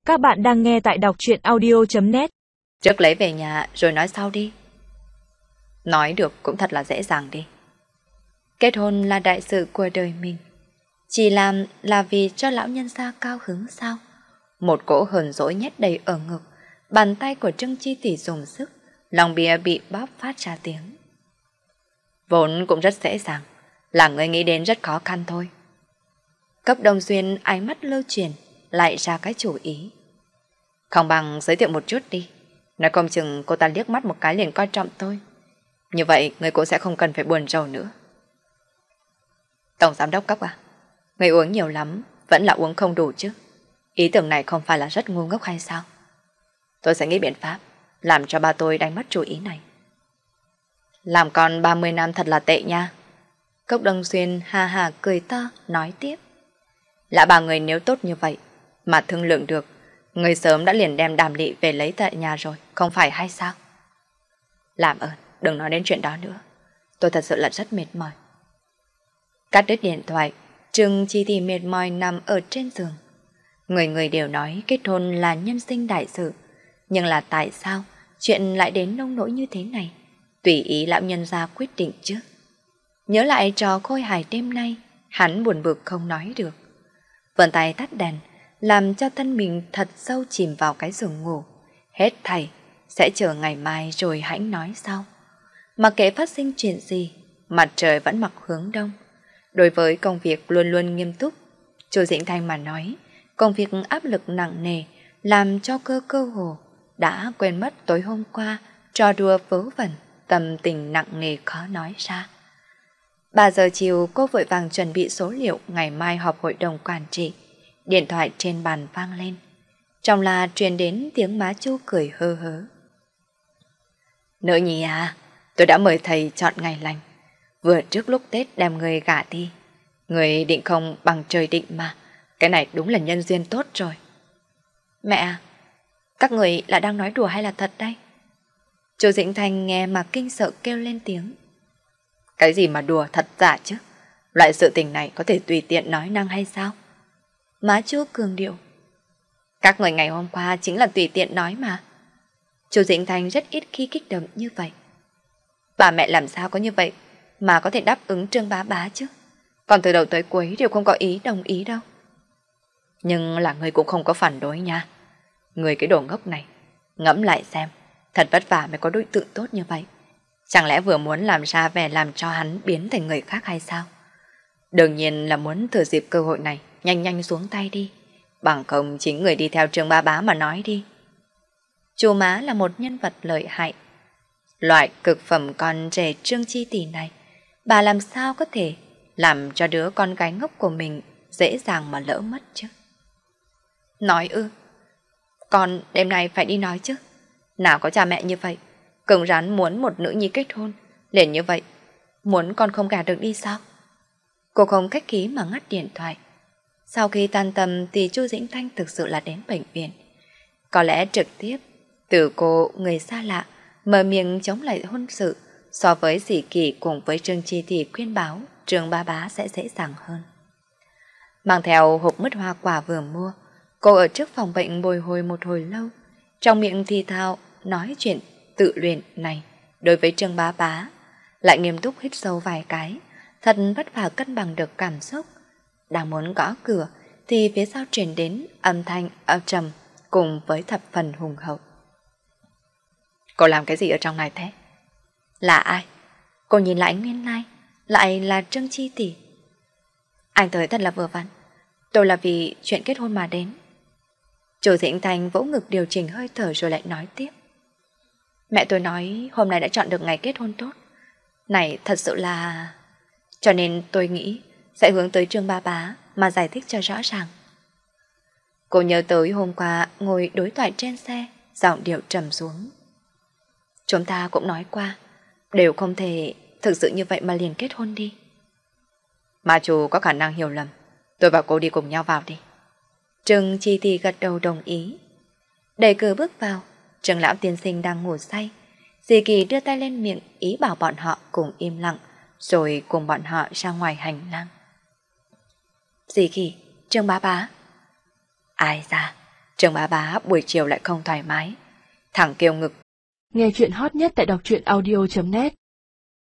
Các bạn đang nghe tại đọc truyện audio.net. Trước lấy về nhà rồi nói sau đi. Nói được cũng thật là dễ dàng đi. Kết hôn là đại sự của đời mình. Chỉ làm là vì cho lão nhân gia cao hứng sao? Một cỗ hờn dỗi nhét đầy ở ngực. Bàn tay của Trương Chi Tỷ dùng sức. Lòng bia bị bóp phát ra tiếng. Vốn cũng rất dễ dàng. Là người nghĩ đến rất khó khăn thôi. Cấp Đông Duyên ánh mắt lưu truyền lại ra cái chủ ý. Không bằng giới thiệu một chút đi. Nói không chừng cô ta liếc mắt một cái liền coi trọng tôi. Như vậy người cũng sẽ không cần phải buồn rầu nữa. Tổng giám đốc Cấp à, người uống nhiều lắm vẫn là uống không đủ chứ. Ý tưởng này không phải là rất ngu ngốc hay sao? Tôi sẽ nghĩ biện pháp làm cho ba tôi đánh mất chủ ý này. Làm con 30 năm thật là tệ nha. Cốc Đông Xuyên ha ha cười to nói tiếp. Lạ bà người nếu tốt như vậy mà thương lượng được, người sớm đã liền đem Đàm Lị về lấy tại nhà rồi, không phải hay sao? Làm ơn, đừng nói đến chuyện đó nữa. Tôi thật sự là rất mệt mỏi. Cắt đứt điện thoại, Trương Chi Thì mệt mỏi nằm ở trên giường. Người người đều nói kết hôn là nhân sinh đại sự. Nhưng là tại sao chuyện lại đến nông nỗi như thế này? Tùy ý lão nhân gia quyết định chứ. Nhớ lại trò khôi hài đêm nay, hắn buồn bực không nói được. Vươn tay tắt đèn, làm cho thân mình thật sâu chìm vào cái giường ngủ. Hết thảy, sẽ chờ ngày mai rồi hãy nói sau. Mặc kệ phát sinh chuyện gì, mặt trời vẫn mặc hướng đông. Đối với công việc luôn luôn nghiêm túc, Chu Dĩnh Thanh mà nói, công việc áp lực nặng nề, làm cho cơ hồ đã quên mất tối hôm qua trò đùa vớ vẩn, tâm tình nặng nề khó nói ra. 3 giờ chiều cô vội vàng chuẩn bị số liệu ngày mai họp hội đồng quản trị. Điện thoại trên bàn vang lên. Trong là truyền đến tiếng má Chu cười hơ hớ. Nữ nhi à, tôi đã mời thầy chọn ngày lành. Vừa trước lúc Tết đem người gả đi. Người định không bằng trời định mà. Cái này đúng là nhân duyên tốt rồi. Mẹ à, các người là đang nói đùa hay là thật đây? Chu Dĩnh Thanh nghe mà kinh sợ kêu lên tiếng. Cái gì mà đùa thật giả chứ? Loại sự tình này có thể tùy tiện nói năng hay sao? Má Chu cường điệu. Các người ngày hôm qua chính là tùy tiện nói mà. Chu Dĩnh Thanh rất ít khi kích động như vậy. Bà mẹ làm sao có như vậy mà có thể đáp ứng Trương Bá Bá chứ? Còn từ đầu tới cuối đều không có ý đồng ý đâu. Nhưng là người cũng không có phản đối nha. Người cái đồ ngốc này, ngẫm lại xem, thật vất vả mới có đối tượng tốt như vậy. Chẳng lẽ vừa muốn làm ra vẻ làm cho hắn biến thành người khác hay sao? Đương nhiên là muốn thừa dịp cơ hội này nhanh nhanh xuống tay đi. Bằng không chính người đi theo Trương Bá Bá mà nói đi. Chu má là một nhân vật lợi hại. Loại cực phẩm con rể Trương Chi Tỷ này, bà làm sao có thể làm cho đứa con gái ngốc của mình dễ dàng mà lỡ mất chứ? Nói ư? Con đêm nay phải đi nói chứ. Nào có cha mẹ như vậy, cứng rắn muốn một nữ nhi kết hôn, liền như vậy, muốn con không gả được đi sao? Cô không khách khí mà ngắt điện thoại. Sau khi tan tầm thì Chu Dĩnh Thanh thực sự là đến bệnh viện. Có lẽ trực tiếp từ cô người xa lạ mở miệng chống lại hôn sự so với dì Kỳ cùng với Trương Chi thì khuyên báo Trương Bá Bá sẽ dễ dàng hơn. Mang theo hộp mứt hoa quả vừa mua, cô ở trước phòng bệnh bồi hồi một hồi lâu, trong miệng thì thào nói chuyện tự luyện này đối với Trương Bá Bá, lại nghiêm túc hít sâu vài cái, thật vất vả cân bằng được cảm xúc. Đang muốn gõ cửa thì phía sau truyền đến âm thanh âm trầm cùng với thập phần hùng hậu. Cô làm cái gì ở trong này thế? Là ai? Cô nhìn lại nguyên lai, lại là Trương Chi Tỷ. Anh tới thật là vừa vặn. Tôi là vì chuyện kết hôn mà đến. Chu Dĩnh Thanh vỗ ngực điều chỉnh hơi thở rồi lại nói tiếp. Mẹ tôi nói hôm nay đã chọn được ngày kết hôn tốt. Này thật sự là... Cho nên tôi nghĩ sẽ hướng tới Trương Bá Bá mà giải thích cho rõ ràng. Cô nhớ tới hôm qua ngồi đối thoại trên xe, giọng điệu trầm xuống. Chúng ta cũng nói qua, đều không thể thực sự như vậy mà liền kết hôn đi. Mà chú có khả năng hiểu lầm. Tôi và cô đi cùng nhau vào đi. Trương Chi Thì gật đầu đồng ý. Đẩy cửa bước vào, Trương lão tiên sinh đang ngủ say. Dì Kỳ đưa tay lên miệng ý bảo bọn họ cùng im lặng, rồi cùng bọn họ ra ngoài hành lang. Dì Kỳ, Trương Bá Bá. Ai ra, Trường Bá Bá buổi chiều lại không thoải mái, thẳng kêu ngực. Nghe chuyện hot nhất tại đọc truyện audio.net